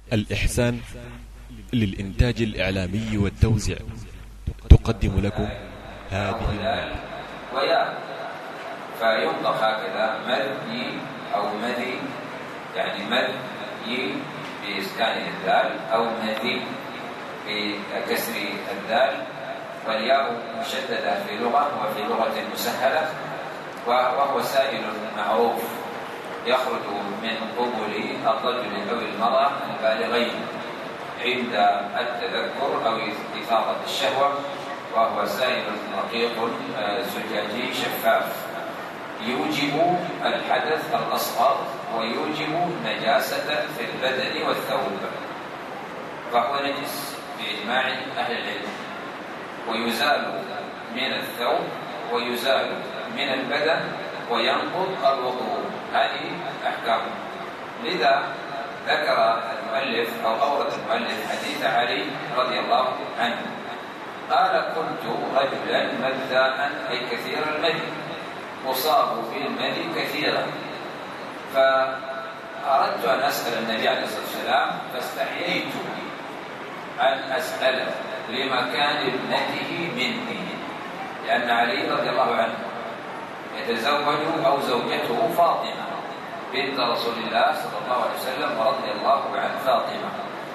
الإحسان للإنتاج الإعلامي والتوزيع تقدم لكم هذه المادة. ويا فينطق هكذا مذي أو مذي، يعني مذي بإسكان الدال أو مذي بكسر الدال، والياء مشددة في لغة وفي لغة مسهلة، وهو سائل معروف يخرج من قبل الرجل أو المرأة البالغين عند التذكر أو إثارة الشهوة، وهو سائل رقيق زجاجي شفاف يوجب الحدث الأصغر ويوجب نجاسة في البدن والثوب، فهو نجس بإجماع أهل العلم، ويزال من الثوب ويزال من البدن وينقض الوضوء. هذه أحكامه. لذا ذكر المؤلف أو أورد المؤلف حديث علي رضي الله عنه قال: كنت رجلا مذاء، أي كثير المذي، أصاب بالمذي كثيرا، فأردت أن أسأل النبي عليه الصلاة والسلام، فاستحييت أن أسأله لمكان ابنته مني، لأن علي رضي الله عنه يتزوج أو زوجته فاطمة بنت رسول الله صلى الله عليه وسلم ورضي الله عن فاطمة،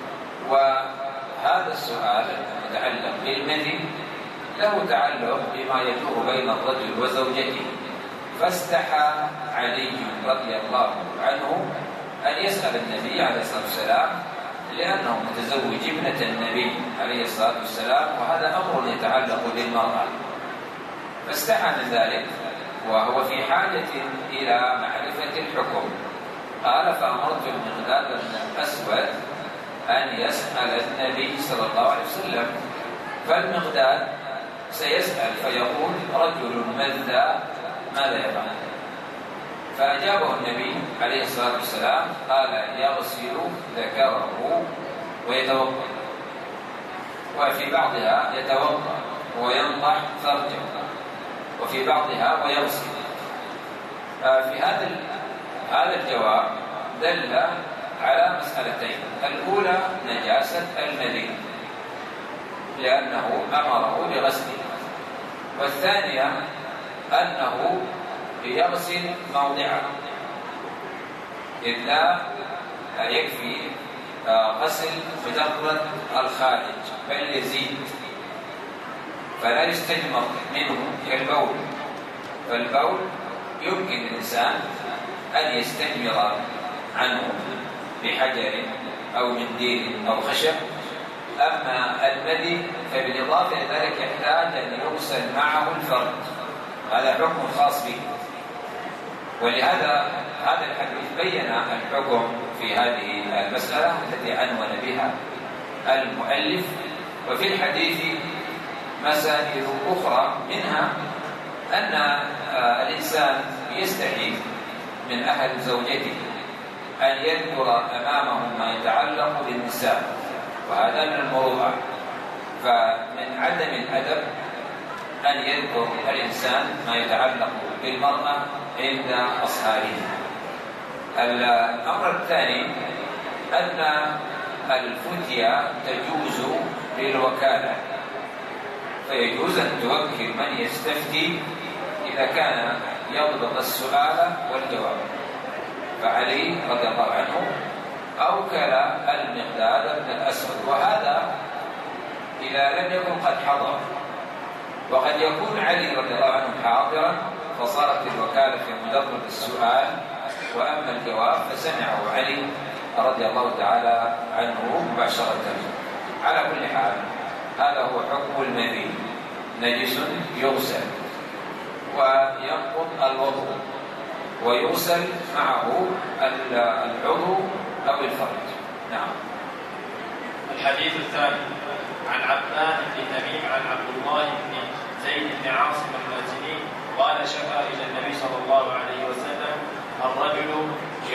وهذا السؤال المتعلق بالمذي له تعلق بما يدور بين الرجل وزوجته، فاستحى علي رضي الله عنه أن يسأل النبي عليه الصلاة والسلام، لأنه متزوج ابنة النبي عليه الصلاة والسلام، وهذا أمر يتعلق بالمرأة، فاستحى من ذلك وهو في حاجة إلى معرفة الحكم. قال: فأمرت المقداد بن الأسود أن يسأل النبي صلى الله عليه وسلم، فالمقداد سيسأل فيقول: رجل مذى ماذا يفعل؟ فأجابه النبي عليه الصلاة والسلام قال: يغسل ذكره ويتوضأ، وفي بعضها يتوضأ وينضح فرجه، وفي بعضها ويغسل. في هذا الجواب دل على مسألتين: الأولى نجاسة المذي لأنه أمره بغسله، والثانية أنه يغسل موضعه، إذ لا يكفي غسل مجرد الخارج بل يزيد، فلا يستجمر منه كالبول، فالبول يمكن الإنسان أن يستجمر عنه بحجر أو منديل أو خشب، أما المذي فبالإضافة إلى ذلك يحتاج أن يغسل معه الفرد، هذا حكم خاص به، ولهذا هذا الحديث بين الحكم في هذه المسألة التي عنون بها المؤلف. وفي الحديث مسائل أخرى، منها أن الإنسان يستحي من أحد زوجته أن يذكر أمامه ما يتعلق بالنساء، وهذا من المروءة، فمن عدم الأدب أن يذكر الإنسان ما يتعلق بالمرأة عند أصهارها. الأمر الثاني أن الفتية تجوز للوكالة، فيجوز أن توكل من يستفتي إذا كان يضبط السؤال والجواب، فعلي رضي الله عنه أوكل المقداد بن الأسود، وهذا إذا لم يكن قد حضر، وقد يكون علي رضي الله عنه حاضرا فصارت الوكالة في مجرد السؤال، وأما الجواب فسمعه علي رضي الله تعالى عنه مباشرة. على كل حال هذا هو حكم المذي، نجس يغسل وينقض الوضوء ويغسل معه العضو أو الفرج. نعم. الحديث الثاني عن عبان بن تميم عن عبد الله بن زيد بن عاصم المازني قال: شكا إلى النبي صلى الله عليه وسلم الرجل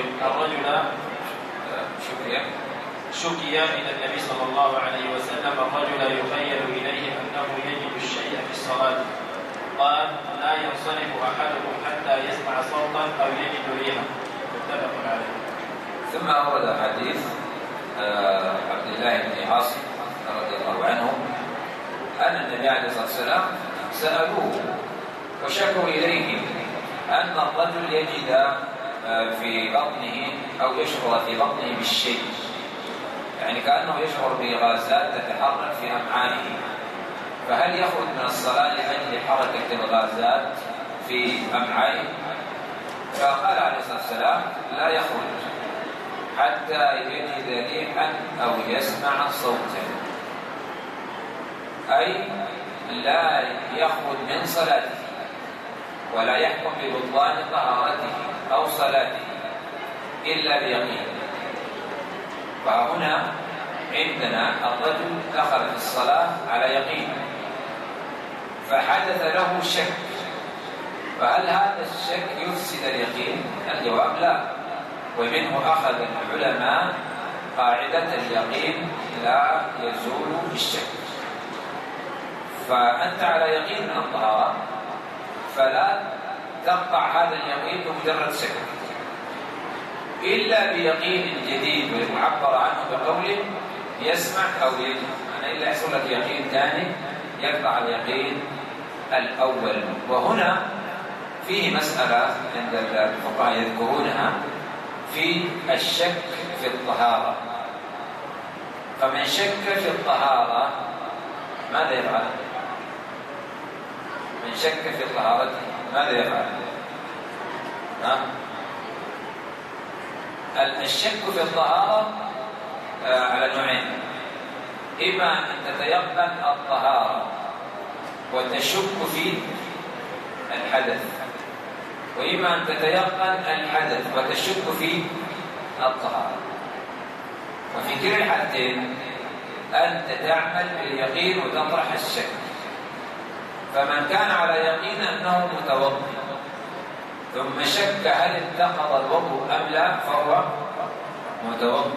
شكي إلى النبي صلى الله عليه وسلم الرجل يخيل إليه أنه يجد الشيء في الصلاة، قال: لا ينصرف أحدكم حتى يسمع صوتا أو يجد ريحا. متفق عليه. ثم أورد حديث عبد الله بن عاصم رضي الله عنه أن النبي عليه الصلاة والسلام سألوه وشكوا إليه أن الرجل يجد في بطنه أو يشعر في بطنه بالشيء، يعني كأنه يشعر بغازات تتحرك في أمعائه، فهل يخرج من الصلاة لأجل حركة الغازات في أمعائه؟ فقال عليه الصلاة والسلام لا يخرج حتى يجد ريحا أو يسمع صوتا، أي لا يخرج من صلاته ولا يحكم ببطلان طهارته أو صلاته إلا بيقين. فهنا عندنا الرجل دخل في الصلاة على يقين فحدث له شك، فهل هذا الشك يفسد اليقين؟ الجواب لا، ومنه أخذ العلماء قاعدة اليقين لا يزول بالشك. فأنت على يقين من الطهارة فلا تقطع هذا اليقين بمجرد شك إلا بيقين جديد ويعبر عنه بقوله يسمع أو يجد، يعني إلا يحصل لك يقين ثاني يقطع اليقين الأول. وهنا فيه مسألة عند الفقهاء يذكرونها في الشك في الطهارة. فمن شك في الطهارة ماذا يفعل؟ من شك في طهارته ماذا يفعل؟ الشك في الطهارة على نوعين: إما أن تتيقن الطهارة وتشك في الحدث، وإما أن تتيقن الحدث وتشك في الطهارة. وفي كلا الحالتين أنت تعمل باليقين وتطرح الشك. فمن كان على يقين أنه متوضئ ثم شك هل انتقض الوضوء أم لا فهو متوضئ،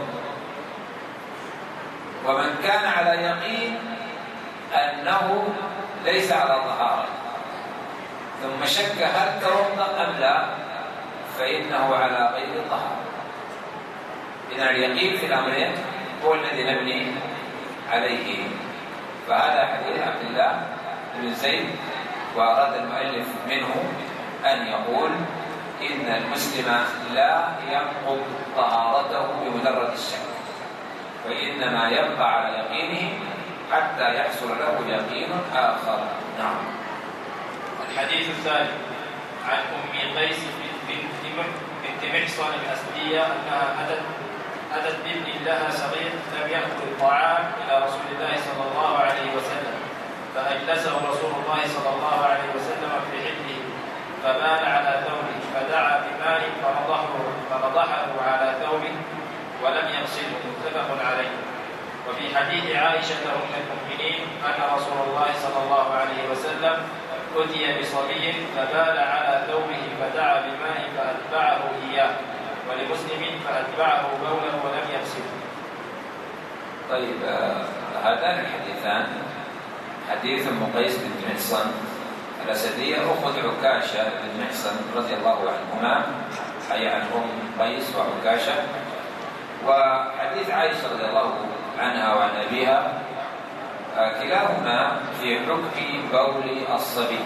ومن كان على يقين أنه ليس على طهارة ثم شك هل توضأ أم لا فإنه على غير طهارة. إذن اليقين في الأمرين هو الذي نبني عليه. فهذا حديث عبد الله بن زيد، وأراد المؤلف منه أن يقول إن المسلم لا ينقض طهارته بمجرد الشك، وإنما يبقى على يقينه حتى يحصل له يقين آخر. نعم. الحديث الثاني عن أم قيس بنت محصن الأسدية أنها أتت بابن لها صغير لم يأكل الطعام إلى رسول الله صلى الله عليه وسلم، فأجلسه رسول الله صلى الله عليه وسلم في حجره فبال على ثوبه فدعا بماء فنضحه على ثوبه ولم يغسله، متفق عليه. وفي حديث عائشة أم المؤمنين أن رسول الله صلى الله عليه وسلم أتي بصبي فبال على ثوبه فدعا بماء فأتبعه إياه، ولمسلم فأتبعه بوله ولم يغسله. طيب، هذان الحديثان حديث أم قيس بنت محصن الأسدية أخت عكاشة بن محصن رضي الله عنهما، أي عن أم قيس وعكاشة، وحديث عائشة رضي الله عنها وعن أبيها، كلاهما في حكم بول الصبي.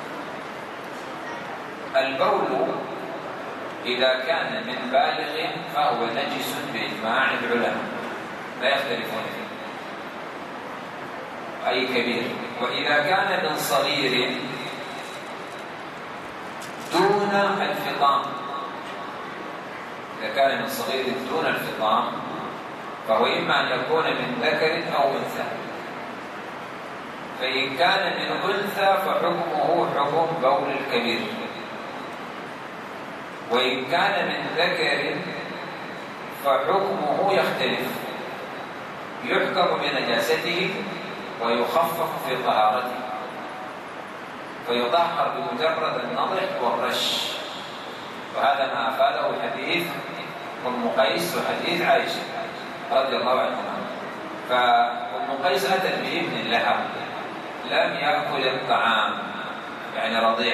البول إذا كان من بالغ فهو نجس بإجماع العلماء لا يختلفون فيه، أي كبير. وإذا كان من صغير دون الفطام، إذا كان من صغير دون الفطام فهو إما أن يكون من ذكر أو أنثى. فإن كان من أنثى فحكمه حكم بول الكبير، وإن كان من ذكر فحكمه يختلف، يحكم بنجاسته ويخفف في طهارته، فيطهر بمجرد النضح والرش. وهذا ما أفاده حديث أم قيس وحديث عائشة رضي الله عنهما. فأم قيس أتت بابن لها لم يأكل الطعام، يعني رضيع،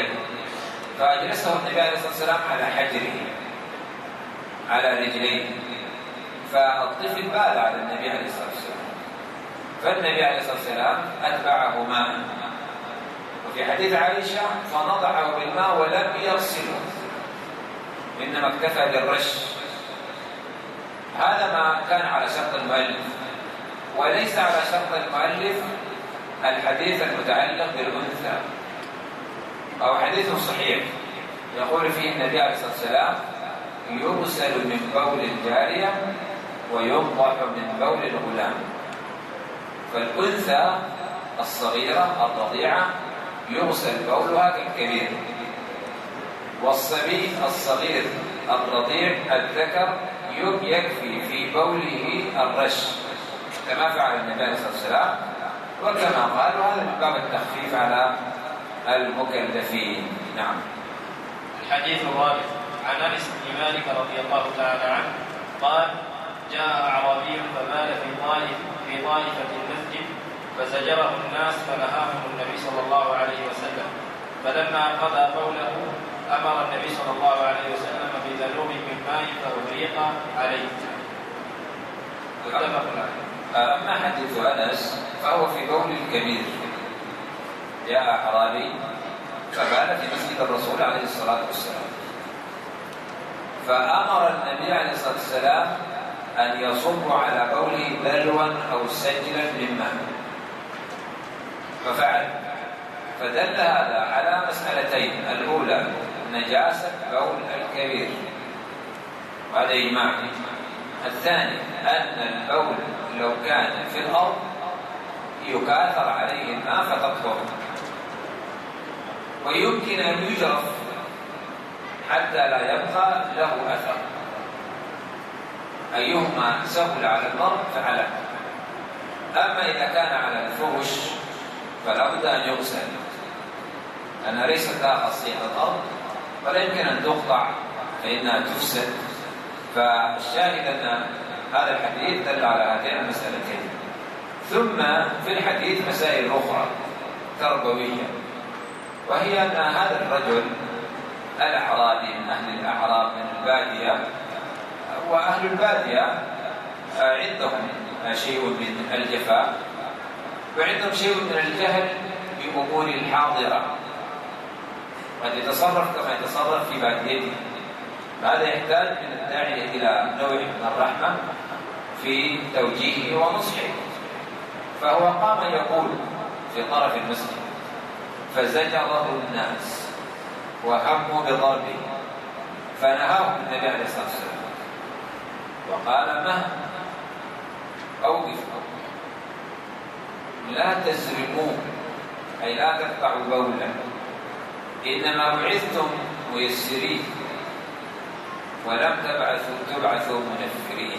فأجلسه النبي عليه الصلاة والسلام على حجره على رجليه فالطفل بال على النبي عليه الصلاة والسلام، فالنبي عليه الصلاة والسلام أتبعه ماء. وفي حديث عائشة فنضعه بالماء ولم يغسله، إنما اكتفى بالرش. هذا ما كان على شرط المؤلف، وليس على شرط المؤلف الحديث المتعلق بالأنثى، أو حديث صحيح يقول فيه النبي عليه الصلاة والسلام يغسل من بول الجارية وينضح من بول الغلام. فالأنثى الصغيرة الرضيعة يغسل بولها كالكبير، والصبي الصغير الرضيع الذكر يكفي في بوله الرش كما فعل النبي عليه الصلاة والسلام، وكما قال هذا من باب التخفيف على المكلفين. نعم. الحديث الرابع عن انس بن مالك رضي الله تعالى عنه قال: جاء اعرابي فبال في طائفه المسجد فزجره الناس فنهاهم النبي صلى الله عليه وسلم، فلما قضى بوله امر النبي صلى الله عليه وسلم بذنوب من ماء فأهريق عليه. متفق عليه. أما حديث أنس فهو في بول الكبير. جاء أعرابي فبال في مسجد الرسول عليه الصلاة والسلام، فأمر النبي عليه الصلاة والسلام أن يصب على بوله دلوا أو سجلا من ماء، ففعل. فدل هذا على مسألتين: الأولى نجاسة بول الكبير، وهذا إجماع. الثاني أن البول لو كان في الأرض يكاثر عليه الماء فتطهر، ويمكن أن يجرف حتى لا يبقى له أثر، أيهما سهل على المرء فعله. أما إذا كان على الفرش فلا بد أن يغسل، لأنها ليست لها خاصية الأرض ولا يمكن أن تقطع فإنها تفسد. فالشاهد أن هذا الحديث دل على هاتين المسألتين. ثم في الحديث مسائل أخرى تربوية، وهي أن هذا الرجل الأعرابي من أهل الأعراب من البادية، وأهل البادية عندهم شيء من الجفاء وعندهم شيء من الجهل بأمور الحاضرة، قد يتصرف كما يتصرف في باديته. هذا يحتاج من الداعية إلى نوع من الرحمة في توجيهه ونصحه. فهو قام يقول في طرف المسجد فزجره الناس وهموا بضربه، فنهاهم النبي عليه الصلاة والسلام وقال: مه أوقفوا، لا تزرموه، أي لا تقطعوا بولا، إنما بعثتم ميسرين ولم تبعثوا منفرين.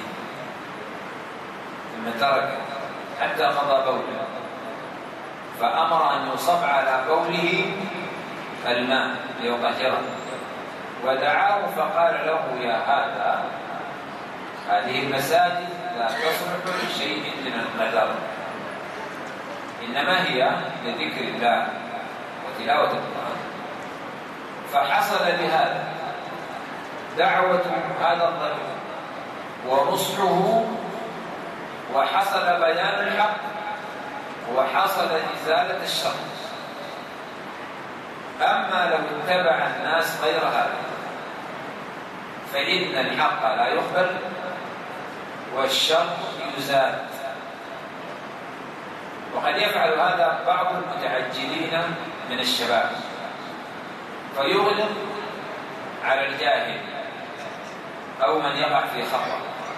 ثم ترك حتى قضى بوله، فأمر أن يصب على بوله الماء ليطهره، ودعاه فقال له: يا هذا، هذه المساجد لا تصلح لشيء من النذر، إنما هي لذكر الله وتلاوة القرآن. فحصل بهذا دعوة هذا الرجل ونصحه، وحصل بيان الحق، وحصل إزالة الشر. أما لو اتبع الناس غير هذا فإن الحق لا يقبل والشر يزال. وقد يفعل هذا بعض المتعجلين من الشباب، فيغلق على الجاهل أو من يقع في خطأ،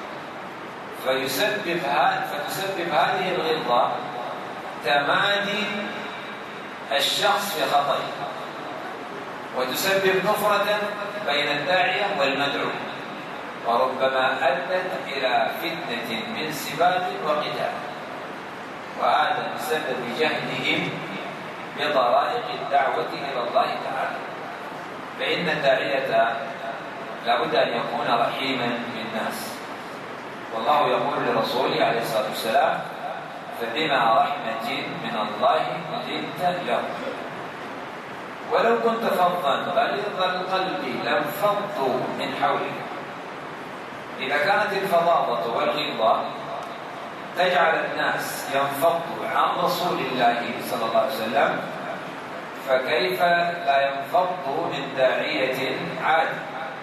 فتسبب هذه الغلظة تمادي الشخص في خطأه، وتسبب نفرة بين الداعية والمدعو، وربما أدت إلى فتنة من سباب وقتال، وهذا بسبب جهلهم بطرائق الدعوة إلى الله تعالى. فإن الداعية لابد أن يكون رحيما بالناس، والله يقول لرسوله عليه الصلاة والسلام: فبما رحمة من الله لنت لهم، ولو كنت فظا غليظ القلب لانفضوا من حولك. إذا كانت الفظاظة مريضة تجعل الناس ينفضوا عن رسول الله صلى الله عليه وسلم، فكيف لا ينفضوا من داعية عادي؟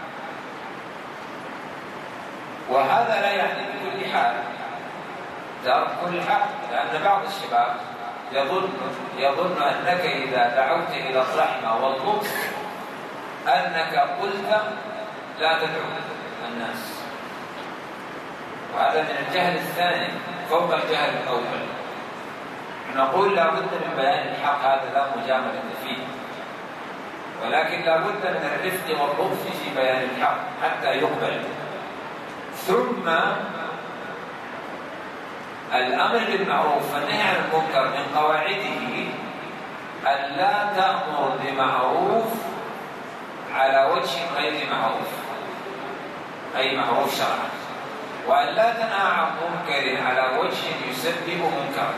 وهذا لا يعني بكل حال ترك كل حق، لأن بعض الشباب يظن أنك إذا دعوت إلى الرحمة واللطف أنك قلت لا تدعو الناس، وهذا من الجهل الثاني فوق الجهل الأول. نقول لا بد من بيان الحق، هذا لا مجاملة فيه، ولكن لا بد من الرفق واللطف في بيان الحق حتى يقبل. ثم الأمر بالمعروف والنهي عن المنكر من قواعده أن لا تأمر بمعروف على وجه غير معروف، أي معروف شرعا، وأن لا تنهى عن منكر على وجه يسبب منكرا.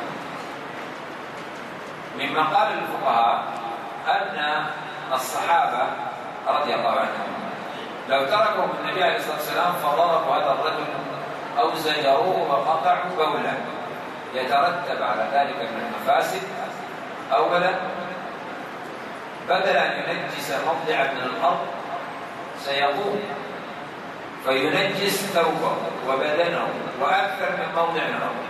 مما قال الفقهاء أن الصحابة رضي الله عنهم لو تركوا النبي عليه الصلاة والسلام فضربوا هذا الرجل أو زجروه وقطعوا بولا، يترتب على ذلك من المفاسد: أولا بدل أن ينجس موضعا من الأرض سيقوم فينجس ثوبه وبدنه وأكثر من موضع من الأرض،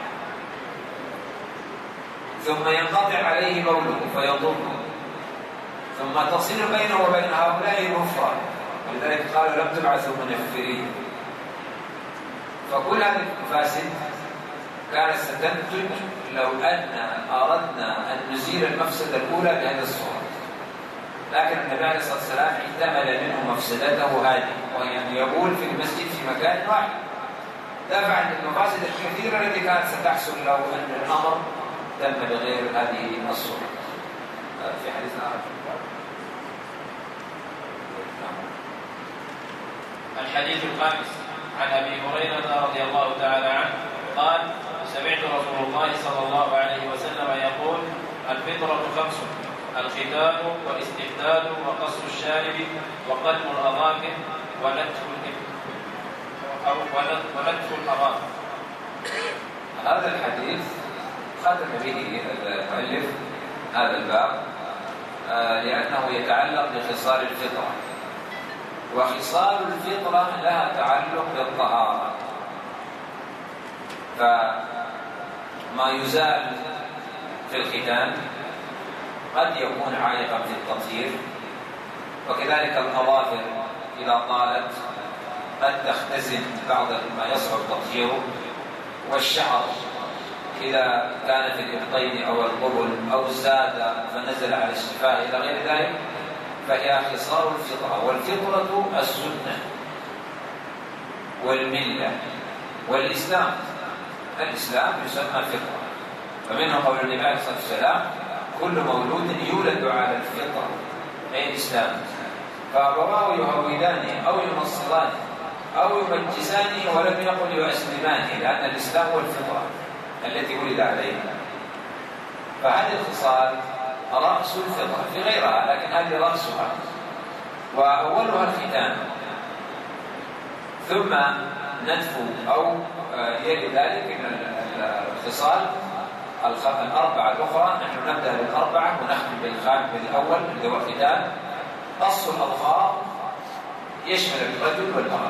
ثم ينقطع عليه بوله فيضره، ثم تصل بينه وبين هؤلاء الكفار، ولذلك قالوا لم تبعثوا منفرين. فكل هذه المفاسد كانت ستنتج لو أن أردنا أن نزيل المفسدة الأولى بهذه الصورة، لكن النبي عليه الصلاة والسلام احتمل منه مفسدته هذه، وهي أن يقول في المسجد في مكان واحد، دافع عن المفاسد الكثيرة التي كانت ستحصل لو أن الأمر تم بغير هذه الصورة. في حديث آخر الحديث الخامس عن أبي هريرة رضي الله تعالى عنه قال: سمعت رسول الله صلى الله عليه وسلم يقول: الفطرة 5: الختان والاستحداد وقص الشارب وقلم الأظافر ونتف الأظافر. هذا الحديث ختم به المؤلف هذا الباب لأنه يتعلق بخصال الفطرة، وخصال الفطرة لها تعلق بالطهارة، فما يزال في الختان قد يكون عائقا في التطهير، وكذلك الأظافر إذا طالت قد تختزن بعض ما يصعب تطهيره، والشعر إذا كان في الإبطين أو القبل أو زاد فنزل على الشفاه إلى غير ذلك، فهي خصال الفطرة. والفطرة السنة والملة والإسلام. الإسلام يسمى فطرة، فمنه قول النبي عليه الصلاة والسلام: كل مولود يولد على الفطرة، أي الإسلام، فأبواه يهودانه أو ينصرانه أو يمجسانه، ولم يقل يؤسلمانه، لأن الإسلام هو الفطرة التي ولد عليها. فهذه الخصال رأس الفطرة في غيرها، لكن هذه رأسها، وأولها الختان، ثم نتف أو يلي ذلك من الخصال الأربعة الأخرى. نحن نبدأ بالأربعة ونختم بالأول اللي هو الختان. قص الأظفار يشمل الرجل والمرأة،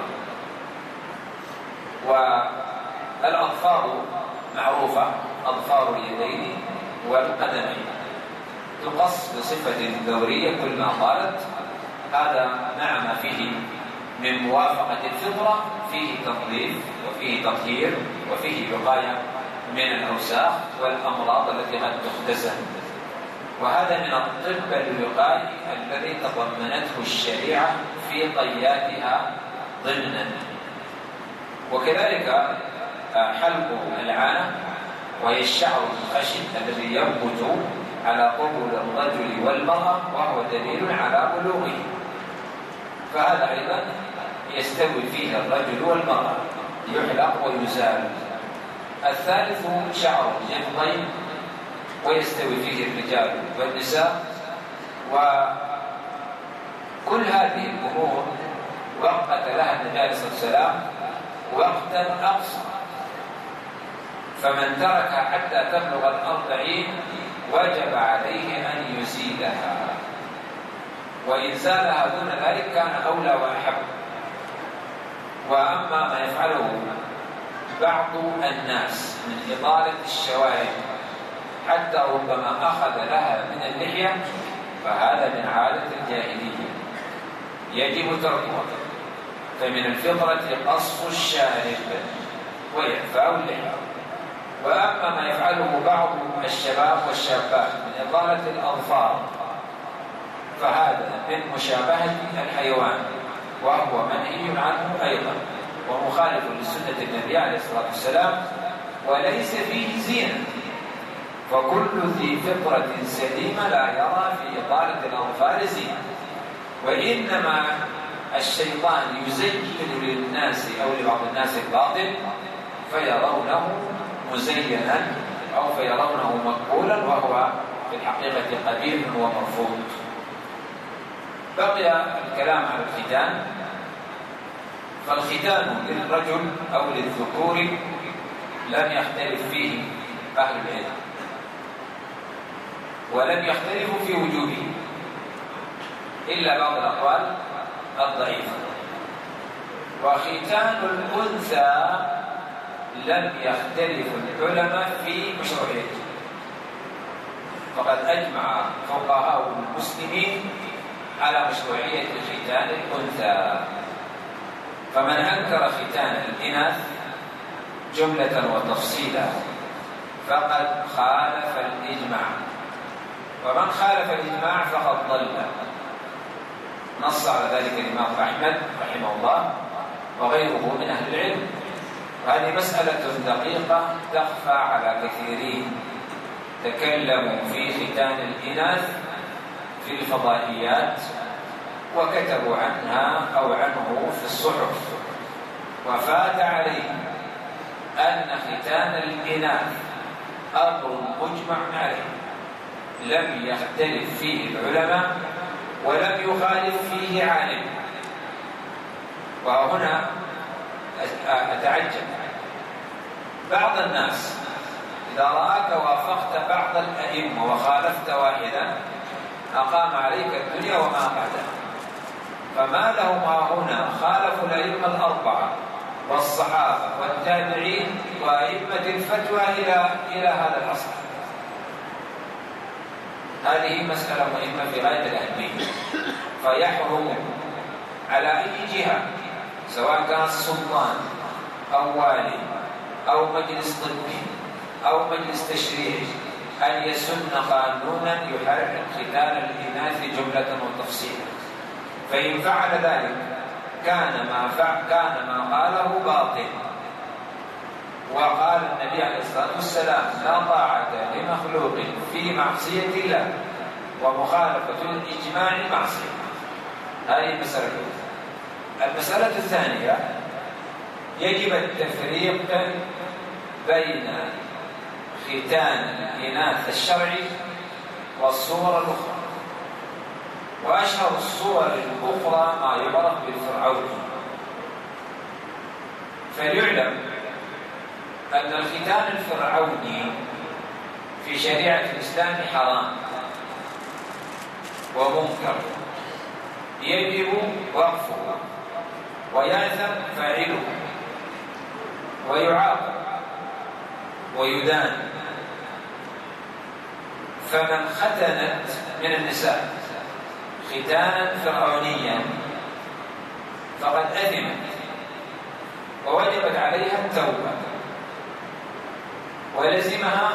والأظفار معروفة: أظفار اليدين والقدمين تقص بصفة دورية كل ما طالت. هذا مع ما فيه من موافقة الفطرة، فيه تنظيف وفيه تطهير وفيه وقاية من الأوساخ والأمراض التي قد تختزن، وهذا من الطب الوقائي الذي تضمنته الشريعة في طياتها ضمنا. وكذلك حلق العانة، وهي الشعر الخشن الذي ينبت على قبل الرجل والمرأة، وهو دليل على بلوغه، فهذا أيضا يستوي فيه الرجل والمرأة، يحلق ويزال. الثالث شعر الجبهين، ويستوي فيه الرجال والنساء. وكل هذه الأمور وقت لها النبي عليه الصلاة والسلام وقتا أقصى، فمن تركها حتى تبلغ 40 وجب عليه أن يزيلها، وإن زالها دون ذلك كان أولى وأحب. وأما ما يفعله بعض الناس من إطالة الشوارب حتى ربما أخذ لها من اللحية فهذا من عادة الجاهلية يجب تركها. فمن الفطرة قص الشارب وإعفاء اللحية. وأما ما يفعله بعض الشباب والشابات من إطالة الأظفار فهذا من مشابهة الحيوان، وهو منهي عنه أيضا ومخالف لسنة النبي عليه الصلاة والسلام، وليس فيه زينة. فكل ذي فطرة سليمة لا يرى في إطالة الأظفار زينة، وإنما الشيطان يزين للناس أو لبعض الناس الباطل فيرونه مزينا أو فيرونه مقبولا، وهو في الحقيقة قبيح ومرفوض. بقي الكلام على الختان. فالختان للرجل أو للذكور لم يختلف فيه أهل العلم، ولم يختلفوا في وجوبه إلا بعض الأقوال الضعيفة. وختان الأنثى لم يختلف العلماء في مشروعيته، فقد أجمع فقهاء المسلمين على مشروعية ختان الأنثى. فمن أنكر ختان الإناث جملة وتفصيلا فقد خالف الإجماع، ومن خالف الإجماع فقد ضل. نص على ذلك الإمام أحمد رحمه الله وغيره من أهل العلم. وهذه مسألة دقيقة تخفى على كثيرين تكلموا في ختان الإناث في الفضائيات وكتبوا عنها أو عنه في الصحف، وفات عليهم أن ختان الإناث أمر مجمع عليه لم يختلف فيه العلماء ولم يخالف فيه عالم. وهنا أتعجب بعض الناس إذا رآك وافقت بعض الأئمة وخالفت واحدا أقام عليك الدنيا وما بعدها. فما لهم هنا خالفوا الأئمة الأربعة والصحابة والتابعين وأئمة الفتوى إلى هذا العصر. هذه مسألة مهمة في غاية الأهمية. فيحرم على أي جهة سواء كان السلطان أو والي أو مجلس طبي أو مجلس تشريعي أن يسن قانونا يحرم ختان الإناث جملة وتفصيلا. فإن فعل ذلك كان ما قاله باطل. وقال النبي عليه الصلاة والسلام لا طاعة لمخلوق في معصية الله ومخالفة الإجماع معصية. هذه المسألة الأولى. المسألة الثانية يجب التفريق بين ختان الإناث الشرعي والصور الأخرى. وأشهر الصور الأخرى ما يعرف بالفرعوني. فليعلم أن الختان الفرعوني في شريعة الإسلام حرام ومنكر يجب وقفه ويأثم فاعله ويعاقب ويدان. فمن ختنت من النساء ختانا فرعونيا فقد أثمت ووجبت عليها التوبة، ولزمها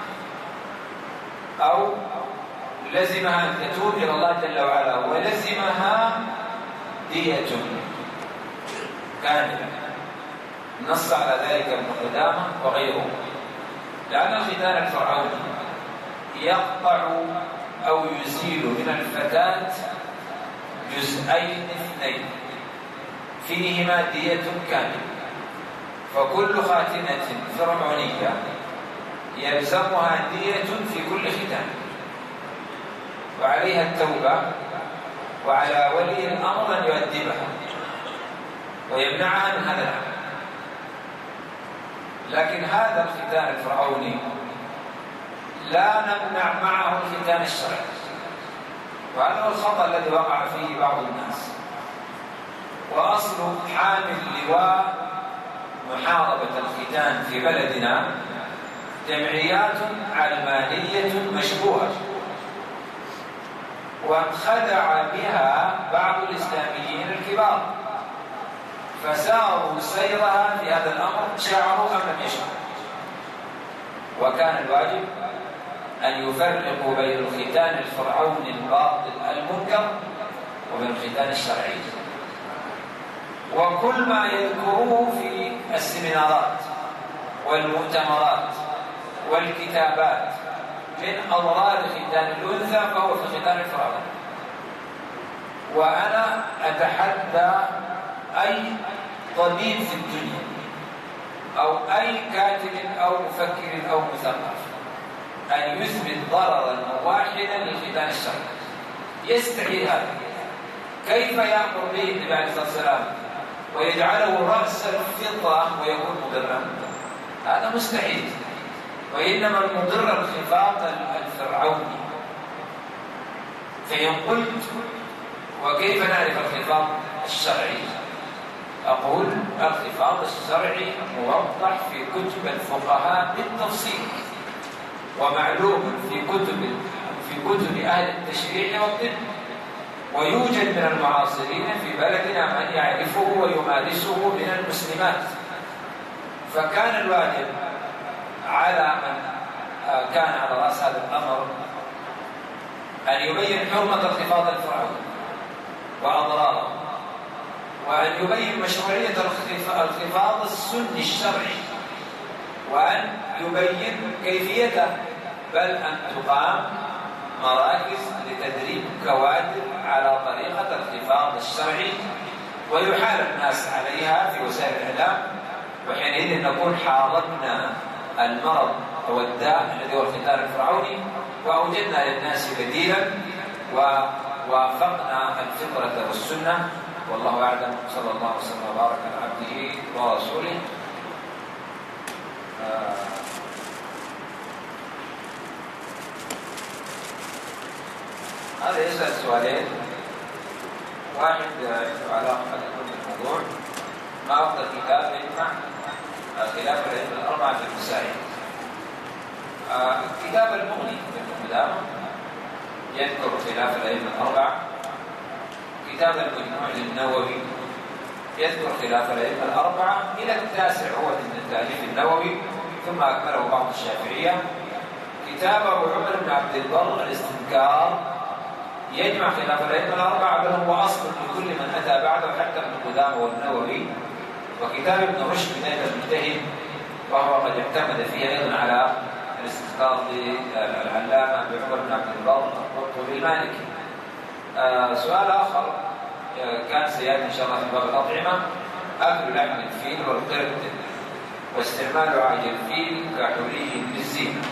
أن تتوب إلى الله جل وعلا، ولزمها دية كاملة. نص على ذلك ابن قدامة وغيره، لأن الختان الفرعوني يقطع أو يزيل من الفتاة جزئين اثنين فيهما دية كاملة. فكل خاتنة فرعونية يلزمها دية في كل ختان، وعليها التوبة، وعلى ولي الأمر أن يؤدبها ويمنعها من هذا العمل. لكن هذا الختان الفرعوني لا نمنع معه الختان الشرعي، وهذا هو الخطأ الذي وقع فيه بعض الناس. وأصل حامل لواء محاربة الختان في بلدنا جمعيات علمانية مشبوهة، وانخدع بها بعض الإسلاميين الكبار فساروا سيرها في هذا الأمر، شعروا أم لم يشعروا. وكان الواجب أن يفرقوا بين الختان الفرعوني الباطل المنكر وبين الختان الشرعي. وكل ما يذكروه في السيمينارات والمؤتمرات والكتابات من أضرار ختان الأنثى فهو في الختان الفرعوني. وأنا أتحدى أي طبيب في الدنيا أو أي كاتب أو مفكر أو مثقف أن يثبت ضررا واحدا للختان الشرعي. يستحيل هذا. كيف يأمر به النبي عليه الصلاة والسلام ويجعله رأس الفطرة ويكون مضرا؟ هذا مستحيل. وإنما المضر الخفاض الفرعوني. فإن قلت وكيف نعرف الخفاض الشرعي؟ أقول الخفاض الشرعي موضح في كتب الفقهاء بالتفصيل، ومعلوم في كتب أهل التشريع والطب، ويوجد من المعاصرين في بلدنا من يعرفه ويمارسه من المسلمات. فكان الواجب على من كان على رأس هذا الأمر أن يبين حرمة الخفاض الفرعوني وأضراره، وأن يبين مشروعية الخفاض السني الشرعي، وأن يبين كيفيته، بل أن تقام مراكز لتدريب كوادر على طريقة الخفاض الشرعي ويحال الناس عليها في وسائل الإعلام، وحينئذ نكون حاربنا المرض والداء الذي هو الختان الفرعوني وأوجدنا للناس بديلا ووافقنا الفطرة والسنة. والله أعلم. صلى الله وسلم وبارك على عبده ورسوله. هذا يسأل سؤالين. واحد عنده علاقة بالموضوع: ما أفضل كتاب يجمع خلاف الأئمة الأربعة في المسائل؟ كتاب المغني ابن قدامة يذكر خلاف الأئمة الأربعة. كتاب المجموع للنووي يذكر خلاف الأئمة الأربعة إلى التاسع هو من تأليف النووي، ثم أكمله بعض الشافعية. كتاب أبو عمر بن عبد البر الاستذكار يجمع خلاف الأئمة الأربعة، بل هو أصل لكل من أتى بعده حتى ابن قدامة والنووي. وكتاب ابن رشد بداية المجتهد وهو قد اعتمد فيه أيضا على الاستذكار للعلامة أبو عمر بن عبد البر القرطبي المالكي. سؤال آخر كان سيأتي إن شاء الله في باب الأطعمة: أكل لحم الفيل والقرد واستعمال عاج الفيل كحلي بالزينة.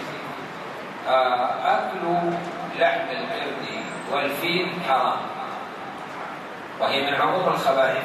أكل لحم القرد والفيل حرام، وهي من عموم الخبائث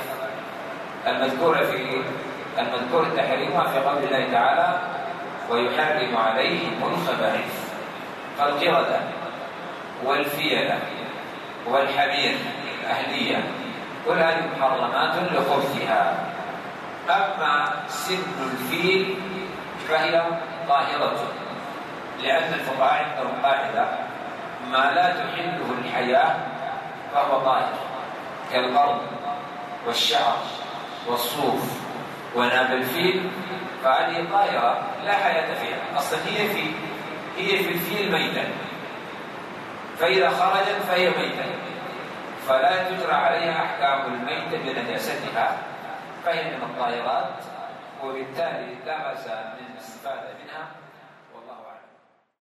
المذكور تحريمها في قول الله تعالى: ويحرم عليهم الخبائث. فالقردة والفيلة والحمير الأهلية كل هذه محرمات لخبثها. أما سن الفيل فهي طاهرة، لأن الفقهاء عندهم قاعدة: ما لا تحله الحياة فهو طاهر، كالأرض والشعر والصوف وناب الفيل، فهذه طاهرة لا حياة فيها. أصلا هي في الفيل ميتة، فإذا خرجت فهي ميتة، فلا تجرى عليها أحكام الميتة بنجاستها، فهي من الطاهرات، وبالتالي لا بأس من الاستفادة منها.